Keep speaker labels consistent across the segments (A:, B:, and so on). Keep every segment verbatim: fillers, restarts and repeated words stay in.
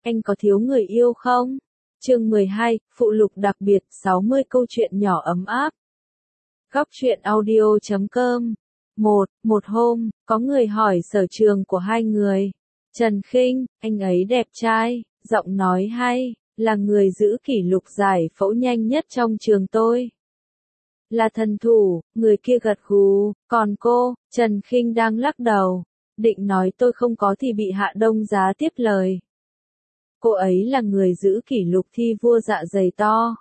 A: anh có thiếu người yêu không? Chương mười hai, phụ lục đặc biệt, sáu mươi câu chuyện nhỏ ấm áp. Góc truyện audio chấm com. một. Một hôm, có người hỏi sở trường của hai người. Trần Khinh, anh ấy đẹp trai, giọng nói hay, là người giữ kỷ lục giải phẫu nhanh nhất trong trường tôi. Là thần thủ, người kia gật gù, còn cô, Trần Khinh đang lắc đầu, định nói tôi không có thì bị Hạ Đông Giá tiếp lời. Cô ấy là người giữ kỷ lục thi vua dạ dày to.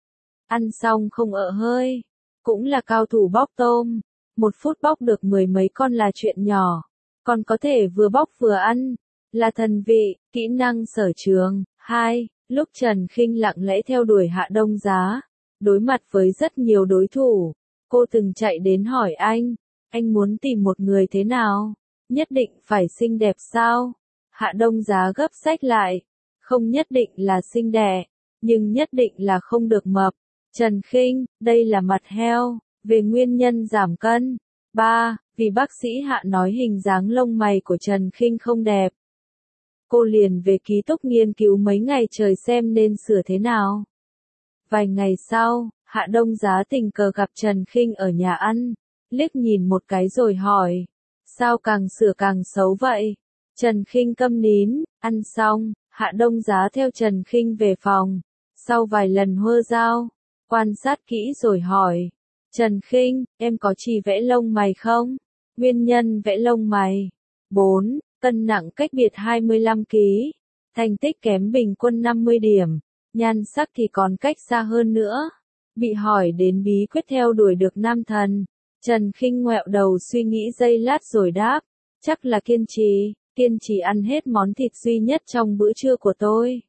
A: Ăn xong không ợ hơi, cũng là cao thủ bóc tôm, một phút bóc được mười mấy con là chuyện nhỏ, còn có thể vừa bóc vừa ăn, là thần vị, kỹ năng sở trường. Hai. Lúc Trần Khinh lặng lẽ theo đuổi Hạ Đông Giá, đối mặt với rất nhiều đối thủ, cô từng chạy đến hỏi anh, anh muốn tìm một người thế nào? Nhất định phải xinh đẹp sao? Hạ Đông Giá gấp sách lại, không nhất định là xinh đẹp, nhưng nhất định là không được mập. Trần Khinh, đây là mặt heo, về nguyên nhân giảm cân. Ba. Vì bác sĩ Hạ nói hình dáng lông mày của Trần Khinh không đẹp. Cô liền về ký túc nghiên cứu mấy ngày trời xem nên sửa thế nào. Vài ngày sau, Hạ Đông Giá tình cờ gặp Trần Khinh ở nhà ăn, liếc nhìn một cái rồi hỏi, sao càng sửa càng xấu vậy? Trần Khinh câm nín, ăn xong, Hạ Đông Giá theo Trần Khinh về phòng, sau vài lần hơ dao, quan sát kỹ rồi hỏi, Trần Khinh, em có chỉ vẽ lông mày không? Nguyên nhân vẽ lông mày. Bốn. Cân nặng cách biệt hai mươi lăm ki lô gam, thành tích kém bình quân năm mươi điểm, nhan sắc thì còn cách xa hơn nữa. Bị hỏi đến bí quyết theo đuổi được nam thần, Trần Khinh ngoẹo đầu suy nghĩ giây lát rồi đáp, chắc là kiên trì, kiên trì ăn hết món thịt duy nhất trong bữa trưa của tôi.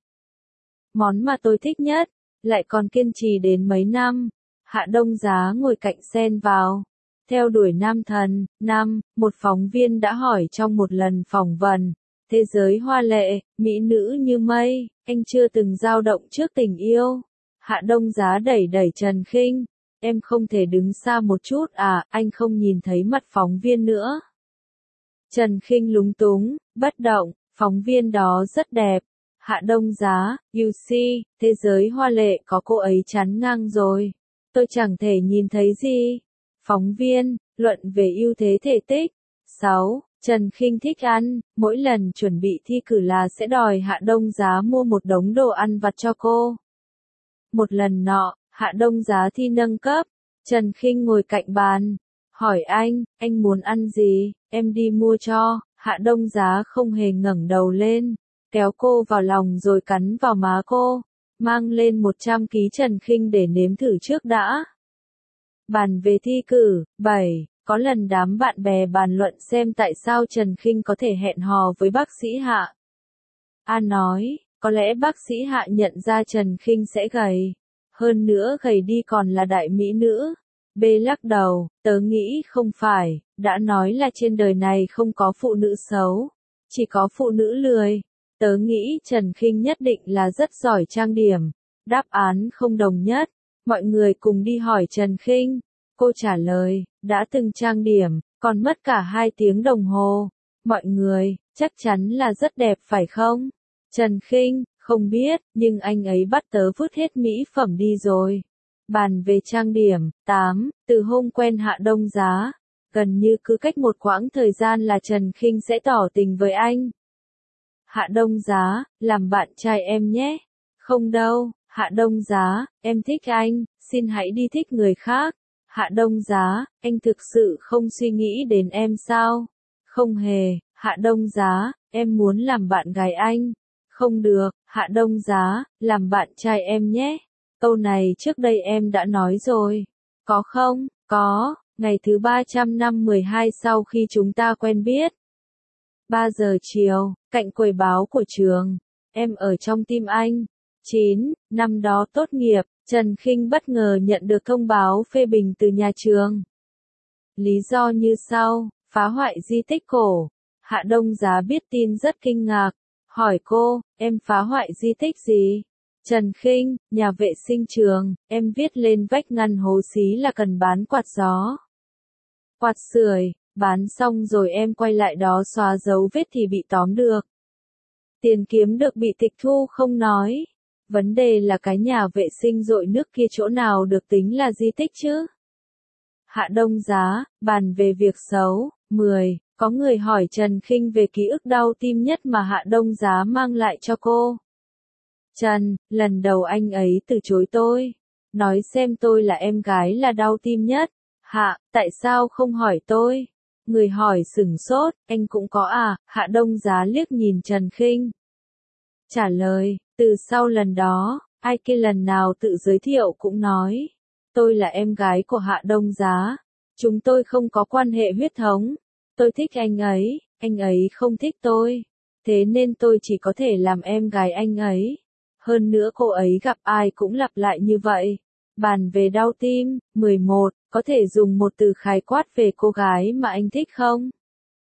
A: Món mà tôi thích nhất, lại còn kiên trì đến mấy năm. Hạ Đông Giá ngồi cạnh xen vào. Theo đuổi nam thần. Năm. Một phóng viên đã hỏi trong một lần phỏng vấn, thế giới hoa lệ, mỹ nữ như mây, anh chưa từng dao động trước tình yêu. Hạ Đông Giá đẩy đẩy Trần Khinh, em không thể đứng xa một chút à, anh không nhìn thấy mặt phóng viên nữa. Trần Khinh lúng túng, bất động, phóng viên đó rất đẹp. Hạ Đông Giá, you see, thế giới hoa lệ có cô ấy chắn ngang rồi. Tôi chẳng thể nhìn thấy gì. Phóng viên, luận về ưu thế thể tích. Sáu. Trần Khinh thích ăn, mỗi lần chuẩn bị thi cử là sẽ đòi Hạ Đông Giá mua một đống đồ ăn vặt cho cô. Một lần nọ, Hạ Đông Giá thi nâng cấp, Trần Khinh ngồi cạnh bàn, hỏi anh, anh muốn ăn gì, em đi mua cho. Hạ Đông Giá không hề ngẩng đầu lên, kéo cô vào lòng rồi cắn vào má cô, mang lên một trăm ki lô gam Trần Khinh để nếm thử trước đã. Bàn về thi cử. Bảy. Có lần đám bạn bè bàn luận xem tại sao Trần Khinh có thể hẹn hò với bác sĩ Hạ. A nói, có lẽ bác sĩ Hạ nhận ra Trần Khinh sẽ gầy, hơn nữa gầy đi còn là đại mỹ nữ. B lắc đầu, tớ nghĩ không phải, đã nói là trên đời này không có phụ nữ xấu, chỉ có phụ nữ lười. Tớ nghĩ Trần Khinh nhất định là rất giỏi trang điểm. Đáp án không đồng nhất. Mọi người cùng đi hỏi Trần Khinh. Cô trả lời, đã từng trang điểm, còn mất cả hai tiếng đồng hồ. Mọi người, chắc chắn là rất đẹp phải không? Trần Khinh, không biết, nhưng anh ấy bắt tớ vứt hết mỹ phẩm đi rồi. Bàn về trang điểm. Tám. Từ hôm quen Hạ Đông Giá, gần như cứ cách một quãng thời gian là Trần Khinh sẽ tỏ tình với anh. Hạ Đông Giá, làm bạn trai em nhé. Không đâu, Hạ Đông Giá, em thích anh, xin hãy đi thích người khác. Hạ Đông Giá, anh thực sự không suy nghĩ đến em sao? Không hề. Hạ Đông Giá, em muốn làm bạn gái anh. Không được. Hạ Đông Giá, làm bạn trai em nhé. Câu này trước đây em đã nói rồi. Có không? Có, ngày thứ ba trăm năm mươi hai sau khi chúng ta quen biết. ba giờ chiều, cạnh quầy báo của trường. Em ở trong tim anh. Chín. Năm đó tốt nghiệp, Trần Khinh bất ngờ nhận được thông báo phê bình từ nhà trường. Lý do như sau, phá hoại di tích cổ. Hạ Đông Giá biết tin rất kinh ngạc, hỏi cô, em phá hoại di tích gì? Trần Khinh, nhà vệ sinh trường, em viết lên vách ngăn hố xí là cần bán quạt gió. Quạt sưởi, bán xong rồi em quay lại đó xóa dấu vết thì bị tóm được. Tiền kiếm được bị tịch thu không nói. Vấn đề là cái nhà vệ sinh dội nước kia chỗ nào được tính là di tích chứ? Hạ Đông Giá, bàn về việc xấu. mười. Có người hỏi Trần Khinh về ký ức đau tim nhất mà Hạ Đông Giá mang lại cho cô. Trần, lần đầu anh ấy từ chối tôi. Nói xem tôi là em gái là đau tim nhất. Hạ, tại sao không hỏi tôi? Người hỏi sửng sốt, anh cũng có à? Hạ Đông Giá liếc nhìn Trần Khinh. Trả lời, từ sau lần đó, ai kia lần nào tự giới thiệu cũng nói. Tôi là em gái của Hạ Đông Giá. Chúng tôi không có quan hệ huyết thống. Tôi thích anh ấy, anh ấy không thích tôi. Thế nên tôi chỉ có thể làm em gái anh ấy. Hơn nữa cô ấy gặp ai cũng lặp lại như vậy. Bàn về đau tim. mười một. Có thể dùng một từ khái quát về cô gái mà anh thích không?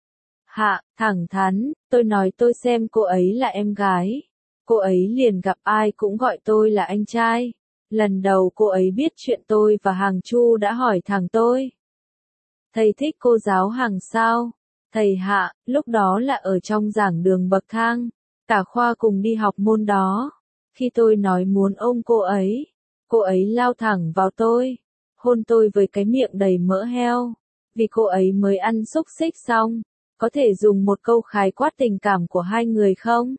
A: Hạ, thẳng thắn, tôi nói tôi xem cô ấy là em gái. Cô ấy liền gặp ai cũng gọi tôi là anh trai. Lần đầu cô ấy biết chuyện tôi và Hàng Chu đã hỏi thẳng tôi. Thầy thích cô giáo Hàng sao? Thầy Hạ, lúc đó là ở trong giảng đường bậc thang. Cả khoa cùng đi học môn đó. Khi tôi nói muốn ôm cô ấy, cô ấy lao thẳng vào tôi. Hôn tôi với cái miệng đầy mỡ heo. Vì cô ấy mới ăn xúc xích xong. Có thể dùng một câu khái quát tình cảm của hai người không?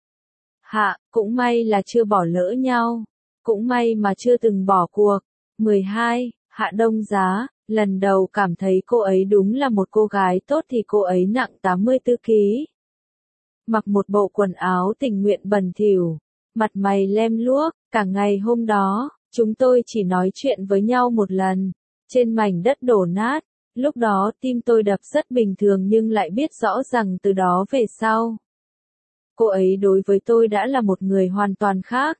A: Hạ, cũng may là chưa bỏ lỡ nhau. Cũng may mà chưa từng bỏ cuộc. mười hai. Hạ Đông Giá, lần đầu cảm thấy cô ấy đúng là một cô gái tốt thì cô ấy nặng tám mươi tư ki lô gam. Mặc một bộ quần áo tình nguyện bẩn thỉu, mặt mày lem luốc, cả ngày hôm đó, chúng tôi chỉ nói chuyện với nhau một lần, trên mảnh đất đổ nát. Lúc đó tim tôi đập rất bình thường nhưng lại biết rõ rằng từ đó về sau, cô ấy đối với tôi đã là một người hoàn toàn khác.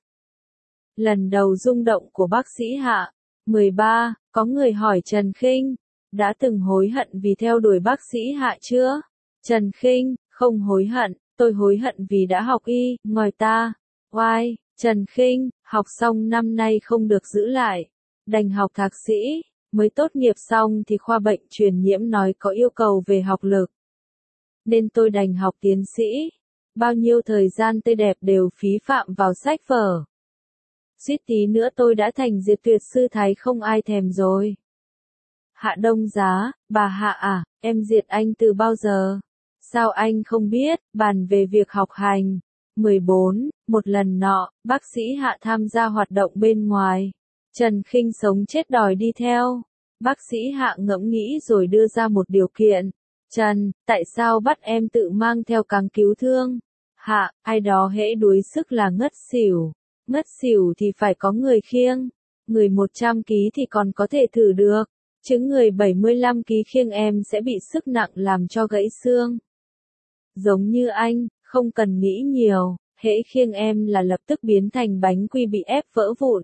A: Lần đầu rung động của bác sĩ Hạ. mười ba. Có người hỏi Trần Khinh, đã từng hối hận vì theo đuổi bác sĩ Hạ chưa? Trần Khinh, không hối hận, tôi hối hận vì đã học y, ngoài ta. Oai, Trần Khinh, học xong năm nay không được giữ lại, đành học thạc sĩ, mới tốt nghiệp xong thì khoa bệnh truyền nhiễm nói có yêu cầu về học lực. Nên tôi đành học tiến sĩ, bao nhiêu thời gian tươi đẹp đều phí phạm vào sách vở. Suýt tí nữa tôi đã thành diệt tuyệt sư thái không ai thèm rồi. Hạ Đông Giá, bà Hạ à, em diệt anh từ bao giờ? Sao anh không biết? Bàn về việc học hành. mười bốn. Một lần nọ, bác sĩ Hạ tham gia hoạt động bên ngoài. Trần Khinh sống chết đòi đi theo. Bác sĩ Hạ ngẫm nghĩ rồi đưa ra một điều kiện. Trần, tại sao bắt em tự mang theo cáng cứu thương? Hạ, ai đó hễ đuối sức là ngất xỉu. Ngất xỉu thì phải có người khiêng. Người một trăm ki lô gam thì còn có thể thử được. Chứ người bảy mươi lăm ki lô gam khiêng em sẽ bị sức nặng làm cho gãy xương. Giống như anh, không cần nghĩ nhiều, hễ khiêng em là lập tức biến thành bánh quy bị ép vỡ vụn.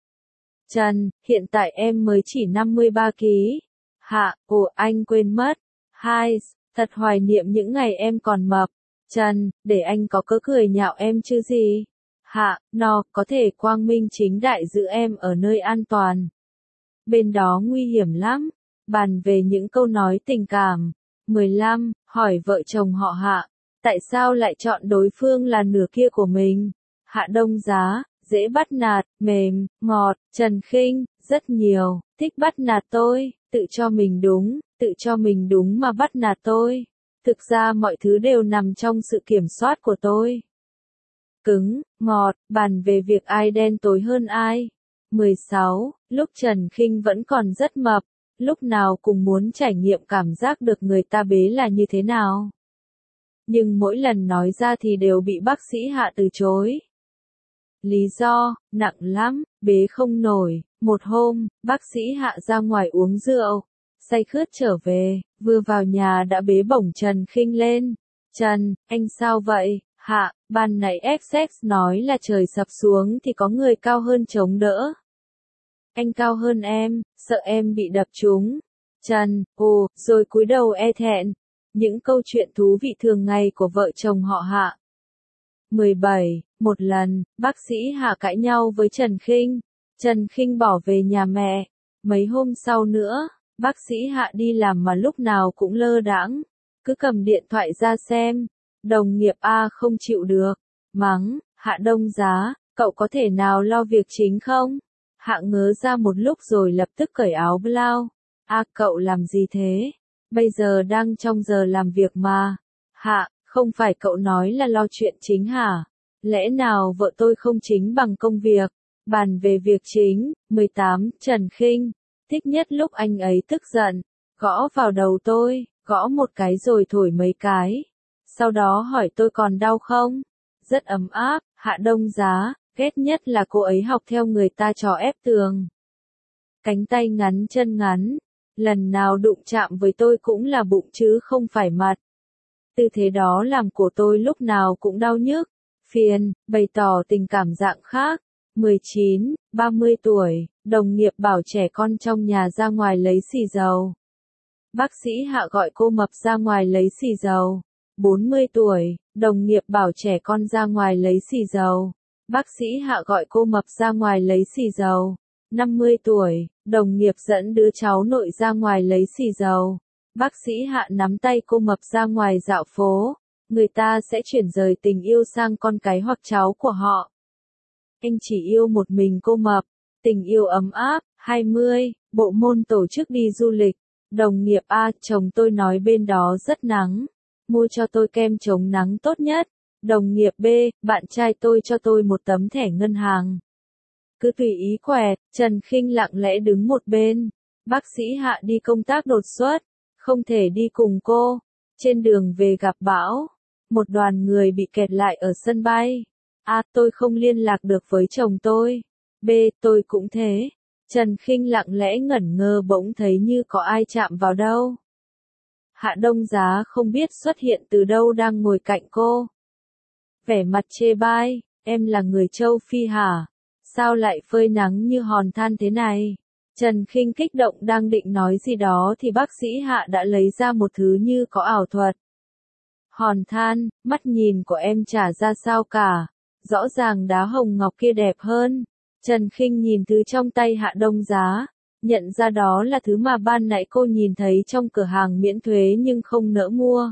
A: Trần, hiện tại em mới chỉ năm mươi ba ki lô gam. Hạ, ồ anh quên mất. Hai, thật hoài niệm những ngày em còn mập. Trần, để anh có cớ cười nhạo em chứ gì. Hạ, no, có thể quang minh chính đại giữ em ở nơi an toàn. Bên đó nguy hiểm lắm. Bàn về những câu nói tình cảm. mười lăm. Hỏi vợ chồng họ Hạ, tại sao lại chọn đối phương là nửa kia của mình? Hạ Đông Giá, dễ bắt nạt, mềm, ngọt. Trần Khinh, rất nhiều, thích bắt nạt tôi, tự cho mình đúng, tự cho mình đúng mà bắt nạt tôi. Thực ra mọi thứ đều nằm trong sự kiểm soát của tôi. Cứng, ngọt, bàn về việc ai đen tối hơn ai. mười sáu. Lúc Trần Khinh vẫn còn rất mập, lúc nào cũng muốn trải nghiệm cảm giác được người ta bế là như thế nào. Nhưng mỗi lần nói ra thì đều bị bác sĩ Hạ từ chối. Lý do, nặng lắm, bế không nổi. Một hôm, bác sĩ Hạ ra ngoài uống rượu, say khướt trở về, vừa vào nhà đã bế bổng Trần Khinh lên. Trần, anh sao vậy? Hạ, ban nãy ép ích nói là trời sập xuống thì có người cao hơn chống đỡ. Anh cao hơn em, sợ em bị đập trúng. Trần, ồ, rồi cúi đầu e thẹn. Những câu chuyện thú vị thường ngày của vợ chồng họ Hạ. mười bảy. Một lần, bác sĩ Hạ cãi nhau với Trần Khinh. Trần Khinh bỏ về nhà mẹ. Mấy hôm sau nữa, bác sĩ Hạ đi làm mà lúc nào cũng lơ đãng, cứ cầm điện thoại ra xem. Đồng nghiệp A không chịu được. mắng, Hạ Đông Giá, cậu có thể nào lo việc chính không? Hạ ngớ ra một lúc rồi lập tức cởi áo blau. A cậu làm gì thế? Bây giờ đang trong giờ làm việc mà. Hạ, không phải cậu nói là lo chuyện chính hả? Lẽ nào vợ tôi không chính bằng công việc? Bàn về việc chính, mười tám, Trần Khinh. Thích nhất lúc anh ấy tức giận, gõ vào đầu tôi, gõ một cái rồi thổi mấy cái. Sau đó hỏi tôi còn đau không? Rất ấm áp, Hạ Đông Giá, ghét nhất là cô ấy học theo người ta trò ép tường. Cánh tay ngắn chân ngắn, lần nào đụng chạm với tôi cũng là bụng chứ không phải mặt. Tư thế đó làm cổ tôi lúc nào cũng đau nhức, phiền, bày tỏ tình cảm dạng khác. mười chín, ba mươi tuổi, đồng nghiệp bảo trẻ con trong nhà ra ngoài lấy xì dầu. Bác sĩ Hạ gọi cô mập ra ngoài lấy xì dầu. bốn mươi tuổi, đồng nghiệp bảo trẻ con ra ngoài lấy xì dầu. Bác sĩ Hạ gọi cô mập ra ngoài lấy xì dầu. năm mươi tuổi, đồng nghiệp dẫn đứa cháu nội ra ngoài lấy xì dầu. Bác sĩ Hạ nắm tay cô mập ra ngoài dạo phố. Người ta sẽ chuyển rời tình yêu sang con cái hoặc cháu của họ. Anh chỉ yêu một mình cô mập. Tình yêu ấm áp. hai mươi, bộ môn tổ chức đi du lịch. Đồng nghiệp A, chồng tôi nói bên đó rất nắng. Mua cho tôi kem chống nắng tốt nhất. Đồng nghiệp B, bạn trai tôi cho tôi một tấm thẻ ngân hàng. Cứ tùy ý quẹt, Trần Khinh lặng lẽ đứng một bên. Bác sĩ Hạ đi công tác đột xuất, không thể đi cùng cô. Trên đường về gặp bão, một đoàn người bị kẹt lại ở sân bay. A, tôi không liên lạc được với chồng tôi. B, tôi cũng thế. Trần Khinh lặng lẽ ngẩn ngơ bỗng thấy như có ai chạm vào đâu. Hạ Đông Giá không biết xuất hiện từ đâu đang ngồi cạnh cô. Vẻ mặt chê bai, em là người châu Phi hả? Sao lại phơi nắng như hòn than thế này? Trần Khinh kích động đang định nói gì đó thì bác sĩ Hạ đã lấy ra một thứ như có ảo thuật. Hòn than, mắt nhìn của em chả ra sao cả. Rõ ràng đá hồng ngọc kia đẹp hơn. Trần Khinh nhìn thứ trong tay Hạ Đông Giá, nhận ra đó là thứ mà ban nãy cô nhìn thấy trong cửa hàng miễn thuế nhưng không nỡ mua.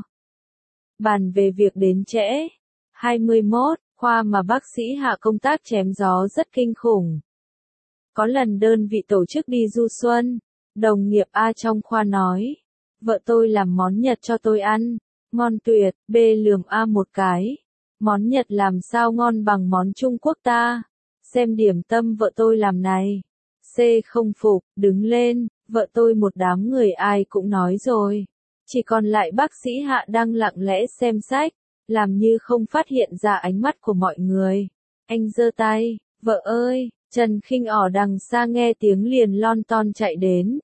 A: Bàn về việc đến trễ. hai mươi mốt, khoa mà bác sĩ Hạ công tác chém gió rất kinh khủng. Có lần đơn vị tổ chức đi du xuân, đồng nghiệp A trong khoa nói, vợ tôi làm món Nhật cho tôi ăn, ngon tuyệt. B lườm A một cái, món Nhật làm sao ngon bằng món Trung Quốc ta, xem điểm tâm vợ tôi làm này. C không phục, đứng lên, vợ tôi một đám người ai cũng nói rồi. Chỉ còn lại bác sĩ Hạ đang lặng lẽ xem sách, làm như không phát hiện ra ánh mắt của mọi người. Anh giơ tay, vợ ơi, Trần Khinh ở đằng xa nghe tiếng liền lon ton chạy đến.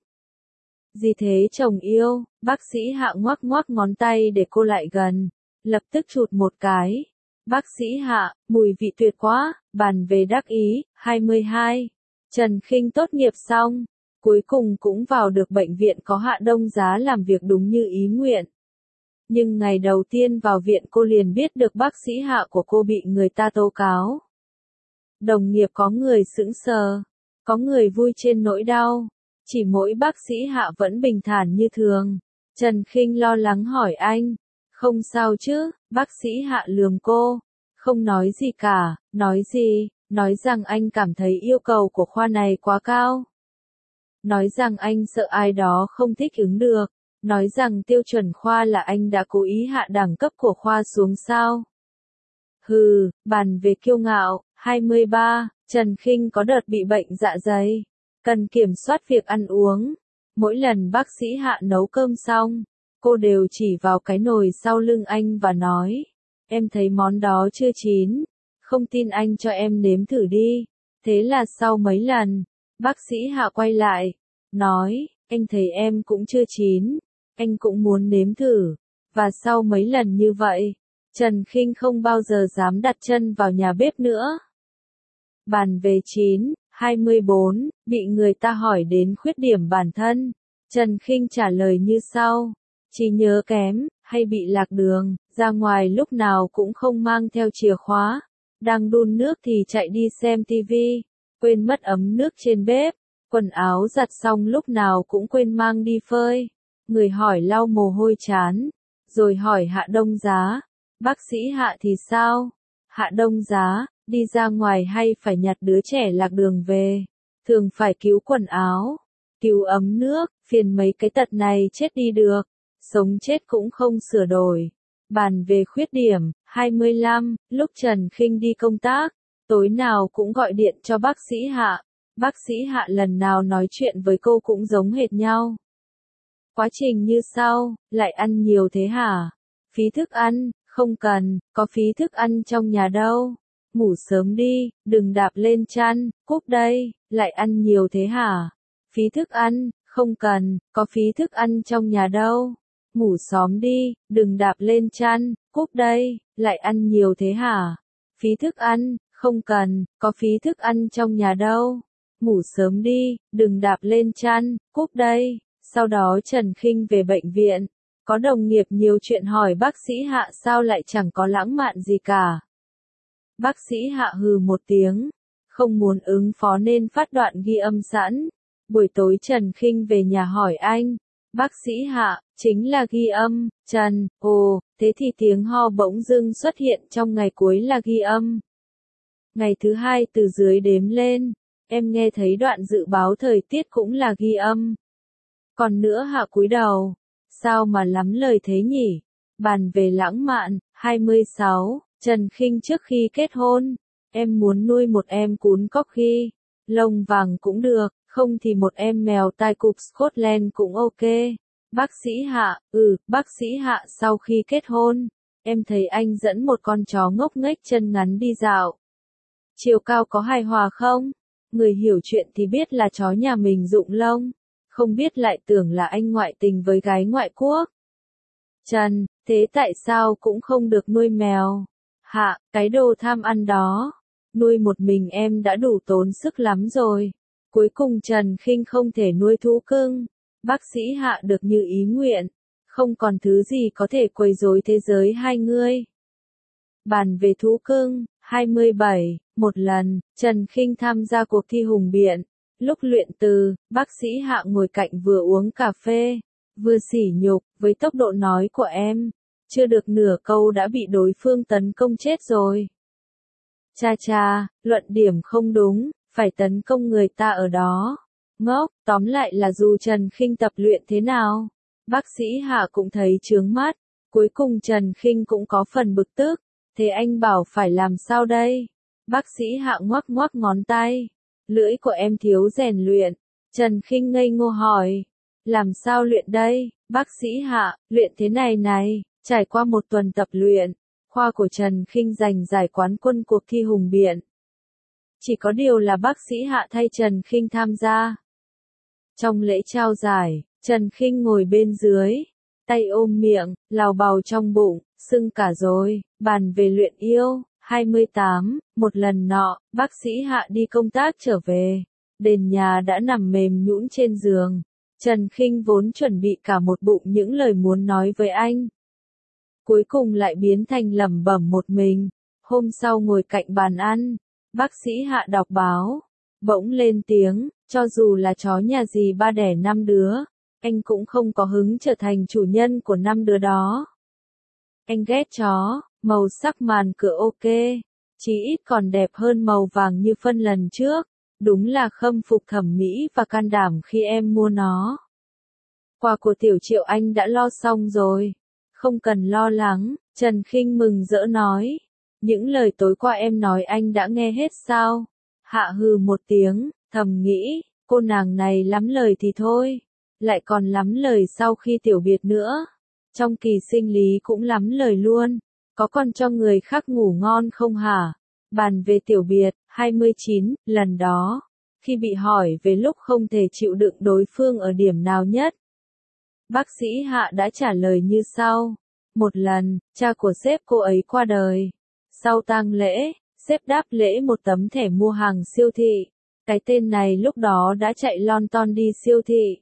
A: Gì thế chồng yêu, bác sĩ Hạ ngoắc ngoắc ngón tay để cô lại gần, lập tức chụt một cái. Bác sĩ Hạ, mùi vị tuyệt quá, bàn về đắc ý. hai mươi hai, Trần Khinh tốt nghiệp xong, cuối cùng cũng vào được bệnh viện có Hạ Đông Giá làm việc đúng như ý nguyện. Nhưng ngày đầu tiên vào viện cô liền biết được bác sĩ Hạ của cô bị người ta tố cáo. Đồng nghiệp có người sững sờ, có người vui trên nỗi đau, chỉ mỗi bác sĩ Hạ vẫn bình thản như thường. Trần Khinh lo lắng hỏi anh, không sao chứ? Bác sĩ Hạ lườm cô, không nói gì cả. Nói gì? Nói rằng anh cảm thấy yêu cầu của khoa này quá cao. Nói rằng anh sợ ai đó không thích ứng được. Nói rằng tiêu chuẩn khoa là anh đã cố ý hạ đẳng cấp của khoa xuống sao. Hừ, bàn về kiêu ngạo. hai mươi ba, Trần Khinh có đợt bị bệnh dạ dày, cần kiểm soát việc ăn uống. Mỗi lần bác sĩ Hạ nấu cơm xong, cô đều chỉ vào cái nồi sau lưng anh và nói, em thấy món đó chưa chín, không tin anh cho em nếm thử đi. Thế là sau mấy lần, bác sĩ Hạ quay lại, nói, anh thấy em cũng chưa chín, anh cũng muốn nếm thử. Và sau mấy lần như vậy, Trần Khinh không bao giờ dám đặt chân vào nhà bếp nữa. Bàn về chín, hai mươi bốn, bị người ta hỏi đến khuyết điểm bản thân, Trần Khinh trả lời như sau, trí nhớ kém, hay bị lạc đường, ra ngoài lúc nào cũng không mang theo chìa khóa, đang đun nước thì chạy đi xem tivi, quên mất ấm nước trên bếp, quần áo giặt xong lúc nào cũng quên mang đi phơi. Người hỏi lau mồ hôi chán, rồi hỏi Hạ Đông Giá, bác sĩ Hạ thì sao? Hạ đông giá, đi ra ngoài hay phải nhặt đứa trẻ lạc đường về. Thường phải cứu quần áo, cứu ấm nước, phiền mấy cái tật này chết đi được. Sống chết cũng không sửa đổi. Bàn về khuyết điểm, hai mươi lăm, lúc Trần Khinh đi công tác, tối nào cũng gọi điện cho bác sĩ Hạ. Bác sĩ Hạ lần nào nói chuyện với cô cũng giống hệt nhau. Quá trình như sau, lại ăn nhiều thế hả? Phí thức ăn, không cần, có phí thức ăn trong nhà đâu. Ngủ sớm đi, đừng đạp lên chăn, cúp đây, lại ăn nhiều thế hả? Phí thức ăn, không cần, có phí thức ăn trong nhà đâu. Ngủ xóm đi, đừng đạp lên chăn, cúp đây, lại ăn nhiều thế hả? Phí thức ăn, không cần, có phí thức ăn trong nhà đâu. Ngủ sớm đi, đừng đạp lên chăn, cúp đây. Sau đó Trần Khinh về bệnh viện. Có đồng nghiệp nhiều chuyện hỏi bác sĩ Hạ sao lại chẳng có lãng mạn gì cả. Bác sĩ Hạ hừ một tiếng, không muốn ứng phó nên phát đoạn ghi âm sẵn. Buổi tối Trần Khinh về nhà hỏi anh, bác sĩ Hạ, chính là ghi âm, Trần, ồ, thế thì tiếng ho bỗng dưng xuất hiện trong ngày cuối là ghi âm. Ngày thứ hai từ dưới đếm lên, em nghe thấy đoạn dự báo thời tiết cũng là ghi âm. Còn nữa Hạ cúi đầu, sao mà lắm lời thế nhỉ? Bàn về lãng mạn, hai mươi sáu, Trần Khinh trước khi kết hôn, em muốn nuôi một em cún corgi, lông vàng cũng được, không thì một em mèo tai cụp Scotland cũng ok. Bác sĩ Hạ, ừ, bác sĩ Hạ sau khi kết hôn, em thấy anh dẫn một con chó ngốc nghếch chân ngắn đi dạo. Chiều cao có hài hòa không? Người hiểu chuyện thì biết là chó nhà mình rụng lông, không biết lại tưởng là anh ngoại tình với gái ngoại quốc. Trần, thế tại sao cũng không được nuôi mèo? Hạ, cái đồ tham ăn đó. Nuôi một mình em đã đủ tốn sức lắm rồi. Cuối cùng Trần Khinh không thể nuôi thú cưng. Bác sĩ Hạ được như ý nguyện. Không còn thứ gì có thể quấy rối thế giới hai người. Bàn về thú cưng, hai mươi bảy, một lần, Trần Khinh tham gia cuộc thi hùng biện. Lúc luyện từ, bác sĩ Hạ ngồi cạnh vừa uống cà phê, vừa sỉ nhục, với tốc độ nói của em. Chưa được nửa câu đã bị đối phương tấn công chết rồi. Cha cha, luận điểm không đúng, phải tấn công người ta ở đó. Ngốc, tóm lại là dù Trần Khinh tập luyện thế nào, bác sĩ Hạ cũng thấy chướng mắt. Cuối cùng Trần Khinh cũng có phần bực tức. Thế anh bảo phải làm sao đây? Bác sĩ Hạ ngoắc ngoắc ngón tay. Lưỡi của em thiếu rèn luyện. Trần Khinh ngây ngô hỏi. Làm sao luyện đây? Bác sĩ Hạ, luyện thế này này. Trải qua một tuần tập luyện, khoa của Trần Khinh giành giải quán quân cuộc thi hùng biện. Chỉ có điều là bác sĩ Hạ thay Trần Khinh tham gia. Trong lễ trao giải, Trần Khinh ngồi bên dưới, tay ôm miệng, lào bào trong bụng, sưng cả rồi. Bàn về luyện yêu, hai mươi tám, một lần nọ, bác sĩ Hạ đi công tác trở về, đền nhà đã nằm mềm nhũn trên giường. Trần Khinh vốn chuẩn bị cả một bụng những lời muốn nói với anh. Cuối cùng lại biến thành lẩm bẩm một mình. Hôm sau ngồi cạnh bàn ăn, bác sĩ Hạ đọc báo, bỗng lên tiếng, cho dù là chó nhà dì ba đẻ năm đứa, anh cũng không có hứng trở thành chủ nhân của năm đứa đó. Anh ghét chó, màu sắc màn cửa ok, chí ít còn đẹp hơn màu vàng như phân lần trước, đúng là khâm phục thẩm mỹ và can đảm khi em mua nó. Quà của Tiểu Triệu anh đã lo xong rồi. Không cần lo lắng, Trần Khinh mừng rỡ nói. Những lời tối qua em nói anh đã nghe hết sao? Hạ hừ một tiếng, thầm nghĩ, cô nàng này lắm lời thì thôi, lại còn lắm lời sau khi tiểu biệt nữa. Trong kỳ sinh lý cũng lắm lời luôn, có còn cho người khác ngủ ngon không hả? Bàn về tiểu biệt, hai mươi chín, lần đó, khi bị hỏi về lúc không thể chịu đựng đối phương ở điểm nào nhất, bác sĩ Hạ đã trả lời như sau. Một lần, cha của sếp cô ấy qua đời. Sau tang lễ, sếp đáp lễ một tấm thẻ mua hàng siêu thị. Cái tên này lúc đó đã chạy lon ton đi siêu thị.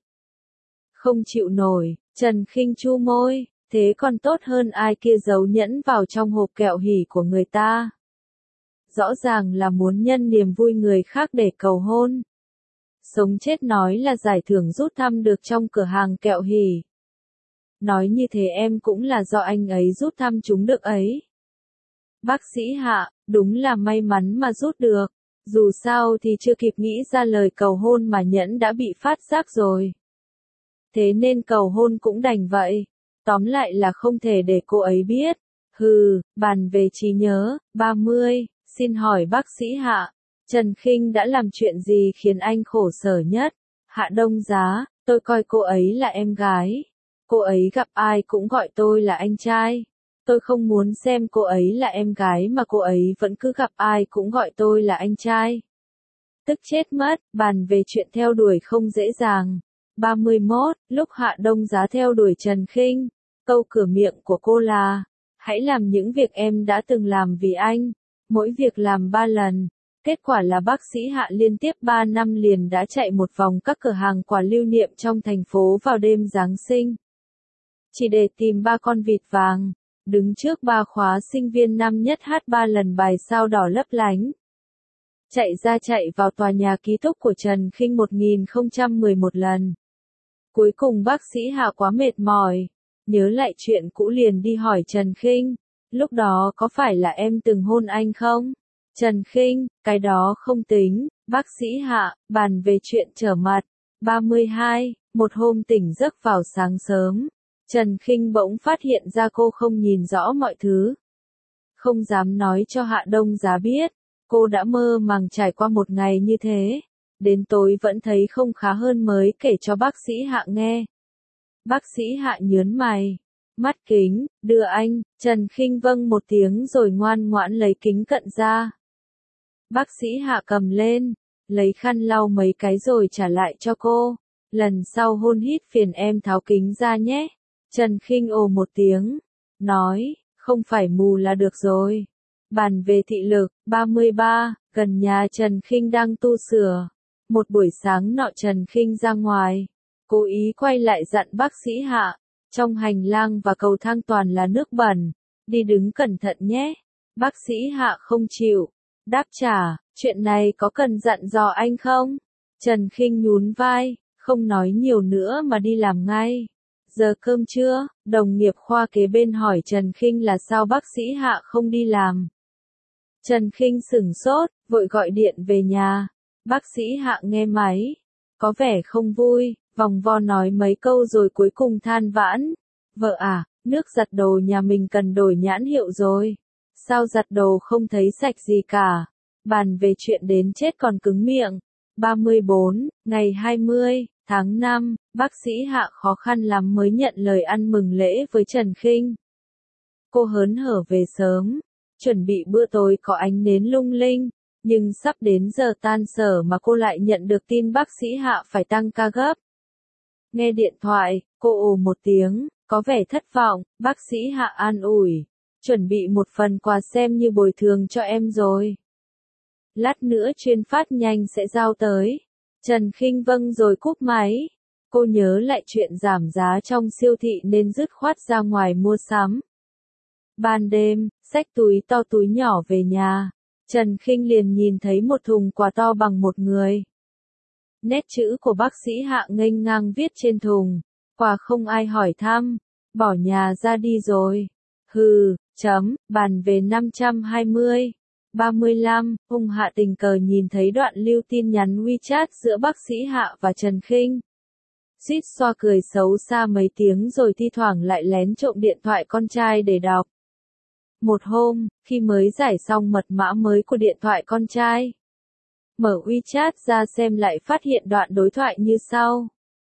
A: Không chịu nổi, Trần Khinh chu môi, thế còn tốt hơn ai kia giấu nhẫn vào trong hộp kẹo hỉ của người ta. Rõ ràng là muốn nhân niềm vui người khác để cầu hôn. Sống chết nói là giải thưởng rút thăm được trong cửa hàng kẹo hỉ. Nói như thế em cũng là do anh ấy rút thăm chúng được ấy. Bác sĩ Hạ, đúng là may mắn mà rút được. Dù sao thì chưa kịp nghĩ ra lời cầu hôn mà Nhẫn đã bị phát giác rồi. Thế nên cầu hôn cũng đành vậy. Tóm lại là không thể để cô ấy biết. Hừ, bàn về trí nhớ, ba mươi, xin hỏi bác sĩ Hạ, Trần Khinh đã làm chuyện gì khiến anh khổ sở nhất? Hạ Đông Giá, tôi coi cô ấy là em gái. Cô ấy gặp ai cũng gọi tôi là anh trai. Tôi không muốn xem cô ấy là em gái mà cô ấy vẫn cứ gặp ai cũng gọi tôi là anh trai. Tức chết mất, bàn về chuyện theo đuổi không dễ dàng. ba mươi mốt, lúc Hạ Đông Giá theo đuổi Trần Khinh, câu cửa miệng của cô là, hãy làm những việc em đã từng làm vì anh, mỗi việc làm ba lần. Kết quả là bác sĩ Hạ liên tiếp ba năm liền đã chạy một vòng các cửa hàng quà lưu niệm trong thành phố vào đêm Giáng sinh. Chỉ để tìm ba con vịt vàng, đứng trước ba khóa sinh viên năm nhất hát ba lần bài sao đỏ lấp lánh. Chạy ra chạy vào tòa nhà ký túc của Trần Khinh một nghìn không trăm mười một lần. Cuối cùng bác sĩ Hạ quá mệt mỏi, nhớ lại chuyện cũ liền đi hỏi Trần Khinh, lúc đó có phải là em từng hôn anh không? Trần Khinh, cái đó không tính, bác sĩ Hạ, bàn về chuyện trở mặt. ba mươi hai, một hôm tỉnh giấc vào sáng sớm, Trần Khinh bỗng phát hiện ra cô không nhìn rõ mọi thứ. Không dám nói cho Hạ Đông Giá biết, cô đã mơ màng trải qua một ngày như thế. Đến tối vẫn thấy không khá hơn mới kể cho bác sĩ Hạ nghe. Bác sĩ Hạ nhớn mày, mắt kính, đưa anh, Trần Khinh vâng một tiếng rồi ngoan ngoãn lấy kính cận ra. Bác sĩ Hạ cầm lên, lấy khăn lau mấy cái rồi trả lại cho cô. Lần sau hôn hít phiền em tháo kính ra nhé. Trần Khinh ồ một tiếng, nói, không phải mù là được rồi. Bàn về thị lực, ba mươi ba, gần nhà Trần Khinh đang tu sửa. Một buổi sáng nọ Trần Khinh ra ngoài, cố ý quay lại dặn bác sĩ Hạ, trong hành lang và cầu thang toàn là nước bẩn, đi đứng cẩn thận nhé. Bác sĩ Hạ không chịu, đáp trả, chuyện này có cần dặn dò anh không? Trần Khinh nhún vai, không nói nhiều nữa mà đi làm ngay. Giờ cơm trưa, đồng nghiệp khoa kế bên hỏi Trần Khinh là sao bác sĩ Hạ không đi làm. Trần Khinh sửng sốt, vội gọi điện về nhà. Bác sĩ Hạ nghe máy, có vẻ không vui, vòng vo nói mấy câu rồi cuối cùng than vãn. Vợ à, nước giặt đồ nhà mình cần đổi nhãn hiệu rồi. Sao giặt đồ không thấy sạch gì cả. Bàn về chuyện đến chết còn cứng miệng. ba mươi bốn, ngày hai mươi tháng năm, bác sĩ Hạ khó khăn lắm mới nhận lời ăn mừng lễ với Trần Khinh. Cô hớn hở về sớm, chuẩn bị bữa tối có ánh nến lung linh. Nhưng sắp đến giờ tan sở mà cô lại nhận được tin bác sĩ Hạ phải tăng ca gấp. Nghe điện thoại, cô ồ một tiếng, có vẻ thất vọng, bác sĩ Hạ an ủi. Chuẩn bị một phần quà xem như bồi thường cho em rồi. Lát nữa chuyên phát nhanh sẽ giao tới. Trần Khinh vâng rồi cúp máy. Cô nhớ lại chuyện giảm giá trong siêu thị nên dứt khoát ra ngoài mua sắm. Ban đêm, xách túi to túi nhỏ về nhà. Trần Khinh liền nhìn thấy một thùng quà to bằng một người. Nét chữ của bác sĩ Hạ nghênh ngang viết trên thùng. Quà không ai hỏi thăm. Bỏ nhà ra đi rồi. Hừ, chấm, bàn về năm trăm hai mươi. ba mươi lăm, Hùng Hạ tình cờ nhìn thấy đoạn lưu tin nhắn WeChat giữa bác sĩ Hạ và Trần Khinh. Suýt xoa cười xấu xa mấy tiếng rồi thi thoảng lại lén trộm điện thoại con trai để đọc. Một hôm, khi mới giải xong mật mã mới của điện thoại con trai, mở WeChat ra xem lại phát hiện đoạn đối thoại như sau.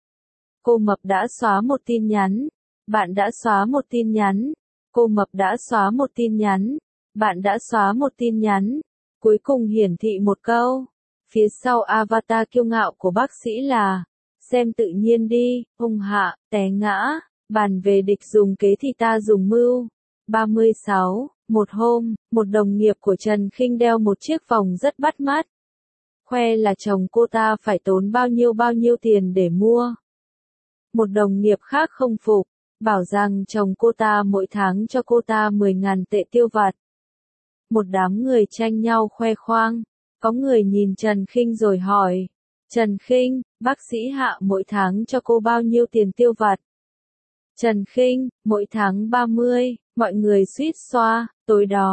A: Cô Mập đã xóa một tin nhắn. Bạn đã xóa một tin nhắn. Cô Mập đã xóa một tin nhắn. Bạn đã xóa một tin nhắn. Cuối cùng hiển thị một câu. Phía sau avatar kiêu ngạo của bác sĩ là, xem tự nhiên đi, Hùng Hạ, té ngã, bàn về địch dùng kế thì ta dùng mưu. ba mươi sáu, một hôm, một đồng nghiệp của Trần Khinh đeo một chiếc vòng rất bắt mắt. Khoe là chồng cô ta phải tốn bao nhiêu bao nhiêu tiền để mua. Một đồng nghiệp khác không phục, bảo rằng chồng cô ta mỗi tháng cho cô ta mười nghìn tệ tiêu vặt. Một đám người tranh nhau khoe khoang, có người nhìn Trần Khinh rồi hỏi, Trần Khinh, bác sĩ Hạ mỗi tháng cho cô bao nhiêu tiền tiêu vặt? Trần Khinh, mỗi tháng ba mươi, mọi người suýt xoa, tối đó,